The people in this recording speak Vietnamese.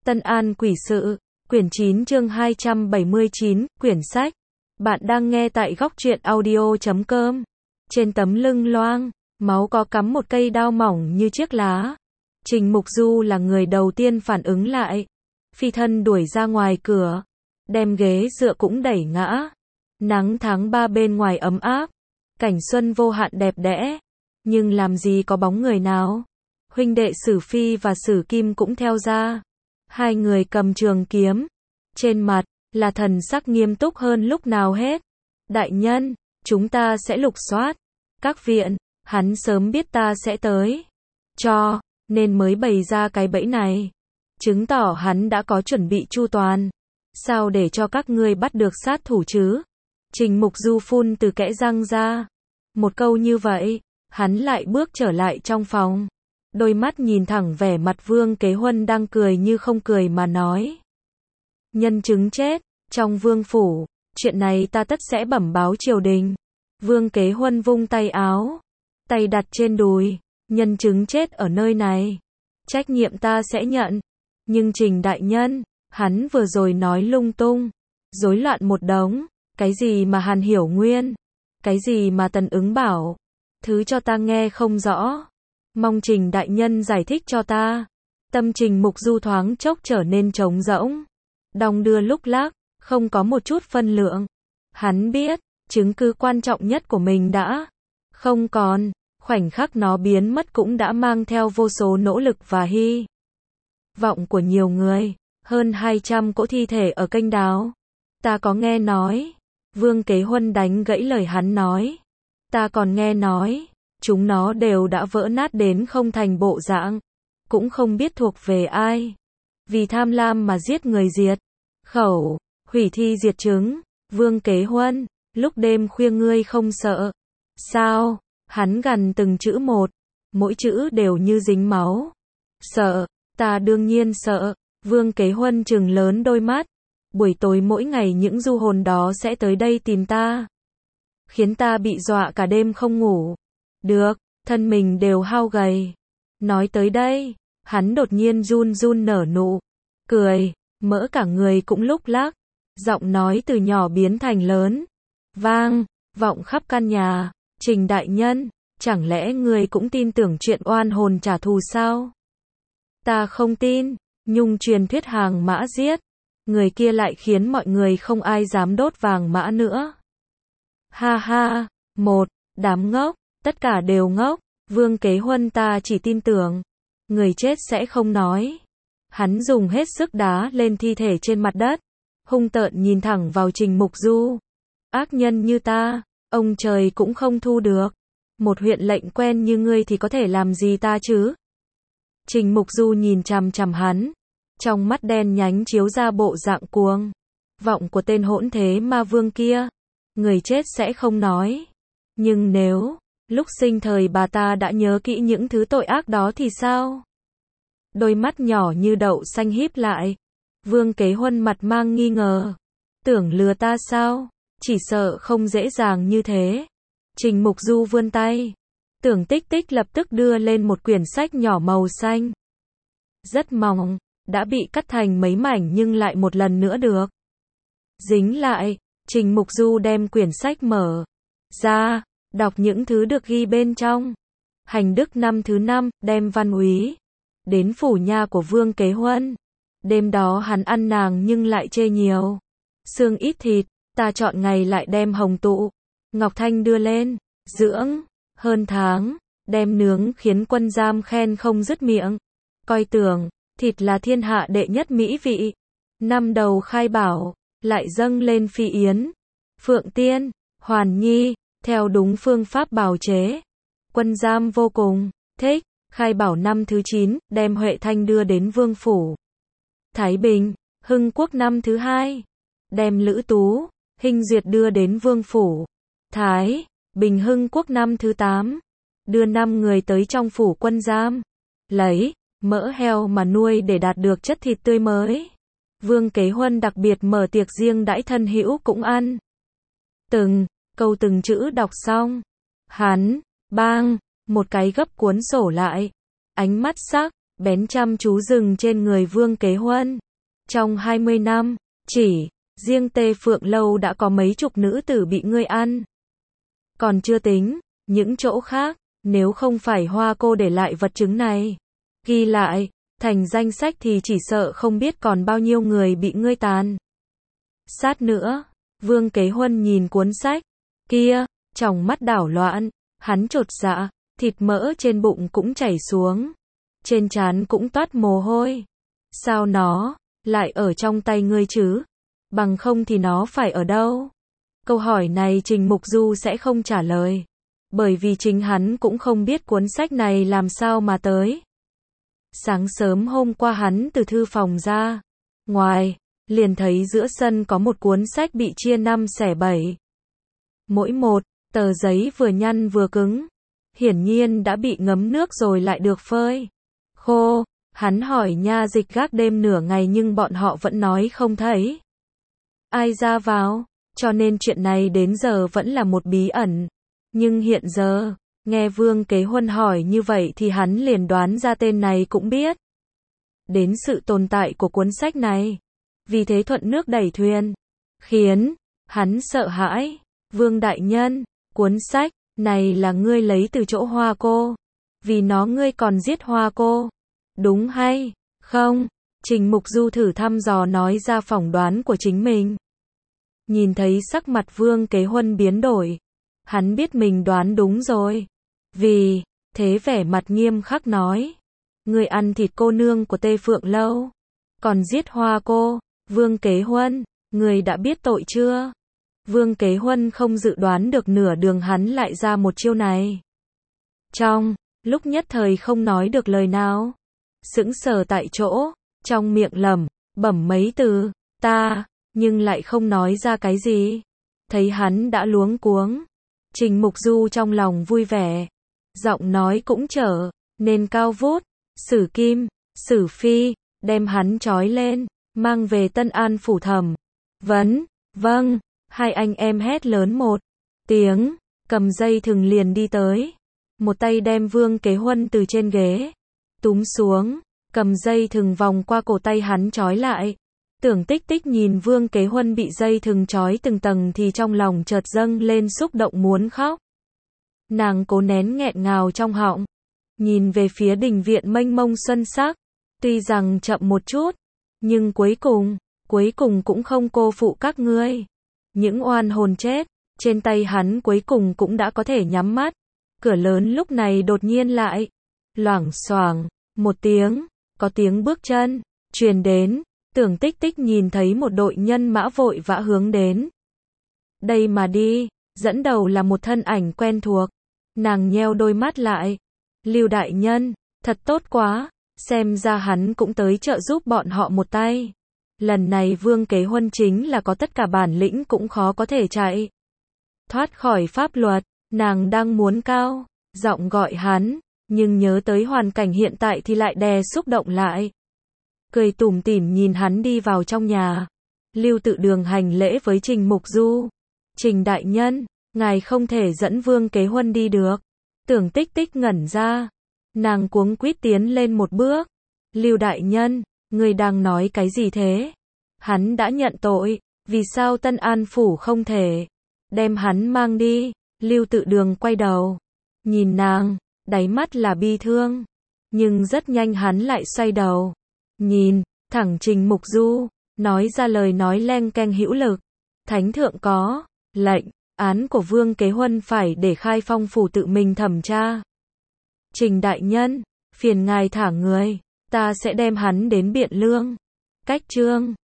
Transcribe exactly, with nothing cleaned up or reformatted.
Tân An Quỷ Sự, quyển chín chương hai trăm bảy mươi chín, quyển sách. Bạn đang nghe tại góc truyện audio chấm com. Trên tấm lưng loang, máu có cắm một cây đao mỏng như chiếc lá. Trình Mục Du là người đầu tiên phản ứng lại. Phi thân đuổi ra ngoài cửa. Đem ghế dựa cũng đẩy ngã. Nắng tháng ba bên ngoài ấm áp. Cảnh xuân vô hạn đẹp đẽ. Nhưng làm gì có bóng người nào. Huynh đệ Sử Phi và Sử Kim cũng theo ra. Hai người cầm trường kiếm. Trên mặt, là thần sắc nghiêm túc hơn lúc nào hết. Đại nhân, chúng ta sẽ lục soát. Các viện, hắn sớm biết ta sẽ tới. Cho, nên mới bày ra cái bẫy này. Chứng tỏ hắn đã có chuẩn bị chu toàn. Sao để cho các ngươi bắt được sát thủ chứ? Trình Mục Du phun từ kẽ răng ra. Một câu như vậy, hắn lại bước trở lại trong phòng. Đôi mắt nhìn thẳng vẻ mặt Vương Kế Huân đang cười như không cười mà nói. Nhân chứng chết, trong vương phủ, chuyện này ta tất sẽ bẩm báo triều đình. Vương Kế Huân vung tay áo, tay đặt trên đùi, nhân chứng chết ở nơi này. Trách nhiệm ta sẽ nhận. Nhưng Trình đại nhân, hắn vừa rồi nói lung tung, rối loạn một đống, cái gì mà Hàn Hiểu Nguyên, cái gì mà Tần Ứng Bảo, thứ cho ta nghe không rõ. Mong Trình đại nhân giải thích cho ta. Tâm Trình Mục Du thoáng chốc trở nên trống rỗng. Đong đưa lúc lắc, không có một chút phân lượng. Hắn biết, chứng cứ quan trọng nhất của mình đã không còn. Khoảnh khắc nó biến mất cũng đã mang theo vô số nỗ lực và hy vọng của nhiều người. Hơn hai trăm cỗ thi thể ở kênh đào. Ta có nghe nói. Vương Kế Huân đánh gãy lời hắn nói. Ta còn nghe nói. Chúng nó đều đã vỡ nát đến không thành bộ dạng. Cũng không biết thuộc về ai. Vì tham lam mà giết người diệt khẩu, hủy thi diệt chứng. Vương Kế Huân, lúc đêm khuya ngươi không sợ sao? Hắn gằn từng chữ một. Mỗi chữ đều như dính máu. Sợ, ta đương nhiên sợ. Vương Kế Huân trừng lớn đôi mắt. Buổi tối mỗi ngày những du hồn đó sẽ tới đây tìm ta. Khiến ta bị dọa cả đêm không ngủ. Được, thân mình đều hao gầy. Nói tới đây, hắn đột nhiên run run nở nụ cười, mỡ cả người cũng lúc lắc. Giọng nói từ nhỏ biến thành lớn, vang, vọng khắp căn nhà. Trình đại nhân, chẳng lẽ người cũng tin tưởng chuyện oan hồn trả thù sao? Ta không tin. Nhung truyền thuyết hàng mã giết. Người kia lại khiến mọi người không ai dám đốt vàng mã nữa. Ha ha, một, đám ngốc. Tất cả đều ngốc. Vương Kế Huân ta chỉ tin tưởng. Người chết sẽ không nói. Hắn dùng hết sức đá lên thi thể trên mặt đất. Hung tợn nhìn thẳng vào Trình Mục Du. Ác nhân như ta, ông trời cũng không thu được. Một huyện lệnh quen như ngươi thì có thể làm gì ta chứ? Trình Mục Du nhìn chằm chằm hắn. Trong mắt đen nhánh chiếu ra bộ dạng cuồng vọng của tên hỗn thế ma vương kia. Người chết sẽ không nói. Nhưng nếu lúc sinh thời bà ta đã nhớ kỹ những thứ tội ác đó thì sao? Đôi mắt nhỏ như đậu xanh híp lại. Vương Kế Huân mặt mang nghi ngờ. Tưởng lừa ta sao? Chỉ sợ không dễ dàng như thế. Trình Mục Du vươn tay. Tưởng Tích Tích lập tức đưa lên một quyển sách nhỏ màu xanh. Rất mỏng, đã bị cắt thành mấy mảnh nhưng lại một lần nữa được dính lại. Trình Mục Du đem quyển sách mở ra. Đọc những thứ được ghi bên trong. Hành đức năm thứ năm, đem Văn Úy đến phủ nha của Vương Kế Huân. Đêm đó hắn ăn nàng nhưng lại chê nhiều. Xương ít thịt, ta chọn ngày lại đem hồng tụ, ngọc thanh đưa lên, dưỡng, hơn tháng, đem nướng khiến quân giam khen không dứt miệng. Coi tưởng, thịt là thiên hạ đệ nhất mỹ vị. Năm đầu khai bảo, lại dâng lên phi yến, phượng tiên, hoàn nhi. Theo đúng phương pháp bào chế. Quân giam vô cùng thích. Khai bảo năm thứ chín, đem Huệ Thanh đưa đến vương phủ Thái Bình. Hưng Quốc năm thứ hai, đem Lữ Tú, Hinh Duyệt đưa đến vương phủ Thái Bình. Hưng Quốc năm thứ tám, đưa năm người tới trong phủ quân giam. Lấy mỡ heo mà nuôi để đạt được chất thịt tươi mới. Vương Kế Huân đặc biệt mở tiệc riêng đãi thân hữu cũng ăn. Từng câu từng chữ đọc xong. Hắn, bang, một cái gấp cuốn sổ lại. Ánh mắt sắc, bén chăm chú dừng trên người Vương Kế Huân. Trong hai mươi năm, chỉ riêng Tê Phượng Lâu đã có mấy chục nữ tử bị ngươi ăn. Còn chưa tính những chỗ khác, nếu không phải Hoa cô để lại vật chứng này, ghi lại thành danh sách thì chỉ sợ không biết còn bao nhiêu người bị ngươi tàn sát nữa. Vương Kế Huân nhìn cuốn sách kia, tròng mắt đảo loạn, hắn chột dạ, thịt mỡ trên bụng cũng chảy xuống, trên trán cũng toát mồ hôi. Sao nó lại ở trong tay ngươi chứ? Bằng không thì nó phải ở đâu? Câu hỏi này Trình Mục Du sẽ không trả lời, bởi vì chính hắn cũng không biết cuốn sách này làm sao mà tới. Sáng sớm hôm qua hắn từ thư phòng ra ngoài, liền thấy giữa sân có một cuốn sách bị chia năm xẻ bảy. Mỗi một tờ giấy vừa nhăn vừa cứng, hiển nhiên đã bị ngấm nước rồi lại được phơi khô. Hắn hỏi nha dịch gác đêm nửa ngày nhưng bọn họ vẫn nói không thấy ai ra vào, cho nên chuyện này đến giờ vẫn là một bí ẩn. Nhưng hiện giờ, nghe Vương Kế Huân hỏi như vậy thì hắn liền đoán ra tên này cũng biết đến sự tồn tại của cuốn sách này. Vì thế thuận nước đẩy thuyền, khiến hắn sợ hãi. Vương đại nhân, cuốn sách này là ngươi lấy từ chỗ Hoa cô, vì nó ngươi còn giết Hoa cô, đúng hay không? Trình Mục Du thử thăm dò nói ra phỏng đoán của chính mình. Nhìn thấy sắc mặt Vương Kế Huân biến đổi, hắn biết mình đoán đúng rồi. Vì thế vẻ mặt nghiêm khắc nói, ngươi ăn thịt cô nương của Tê Phượng Lâu, còn giết Hoa cô. Vương Kế Huân, ngươi đã biết tội chưa? Vương Kế Huân không dự đoán được nửa đường hắn lại ra một chiêu này. Trong lúc nhất thời không nói được lời nào, sững sờ tại chỗ, trong miệng lẩm bẩm mấy từ, ta, nhưng lại không nói ra cái gì. Thấy hắn đã luống cuống, Trình Mục Du trong lòng vui vẻ, giọng nói cũng trở nên cao vút, Sử Kim, Sử Phi, đem hắn trói lên, mang về Tân An phủ thẩm vấn. Vâng, hai anh em hét lớn một tiếng, cầm dây thừng liền đi tới, một tay đem Vương Kế Huân từ trên ghế túm xuống, cầm dây thừng vòng qua cổ tay hắn trói lại. Tưởng Tích Tích nhìn Vương Kế Huân bị dây thừng trói từng tầng thì trong lòng chợt dâng lên xúc động muốn khóc. Nàng cố nén nghẹn ngào trong họng, nhìn về phía đình viện mênh mông xuân sắc, tuy rằng chậm một chút, nhưng cuối cùng, cuối cùng cũng không cô phụ các ngươi. Những oan hồn chết trên tay hắn cuối cùng cũng đã có thể nhắm mắt. Cửa lớn lúc này đột nhiên lại loảng xoảng một tiếng, có tiếng bước chân truyền đến. Tưởng Tích Tích nhìn thấy một đội nhân mã vội vã hướng đến đây mà đi, dẫn đầu là một thân ảnh quen thuộc. Nàng nheo đôi mắt lại, Lưu đại nhân, thật tốt quá, xem ra hắn cũng tới trợ giúp bọn họ một tay. Lần này Vương Kế Huân chính là có tất cả bản lĩnh cũng khó có thể chạy thoát khỏi pháp luật. Nàng đang muốn cao giọng gọi hắn, nhưng nhớ tới hoàn cảnh hiện tại thì lại đè xúc động lại. Cười tủm tỉm nhìn hắn đi vào trong nhà. Lưu Tự Đường hành lễ với Trình Mục Du. Trình đại nhân, ngài không thể dẫn Vương Kế Huân đi được. Tưởng Tích Tích ngẩn ra, nàng cuống quýt tiến lên một bước. Lưu đại nhân, ngươi đang nói cái gì thế? Hắn đã nhận tội, vì sao Tân An phủ không thể đem hắn mang đi? Lưu Tự Đường quay đầu, nhìn nàng, đáy mắt là bi thương, nhưng rất nhanh hắn lại xoay đầu, nhìn thẳng Trình Mục Du, nói ra lời nói leng keng hữu lực. Thánh thượng có lệnh, án của Vương Kế Huân phải để Khai Phong phủ tự mình thẩm tra. Trình đại nhân, phiền ngài thả người, ta sẽ đem hắn đến Biện Lương. Cách chương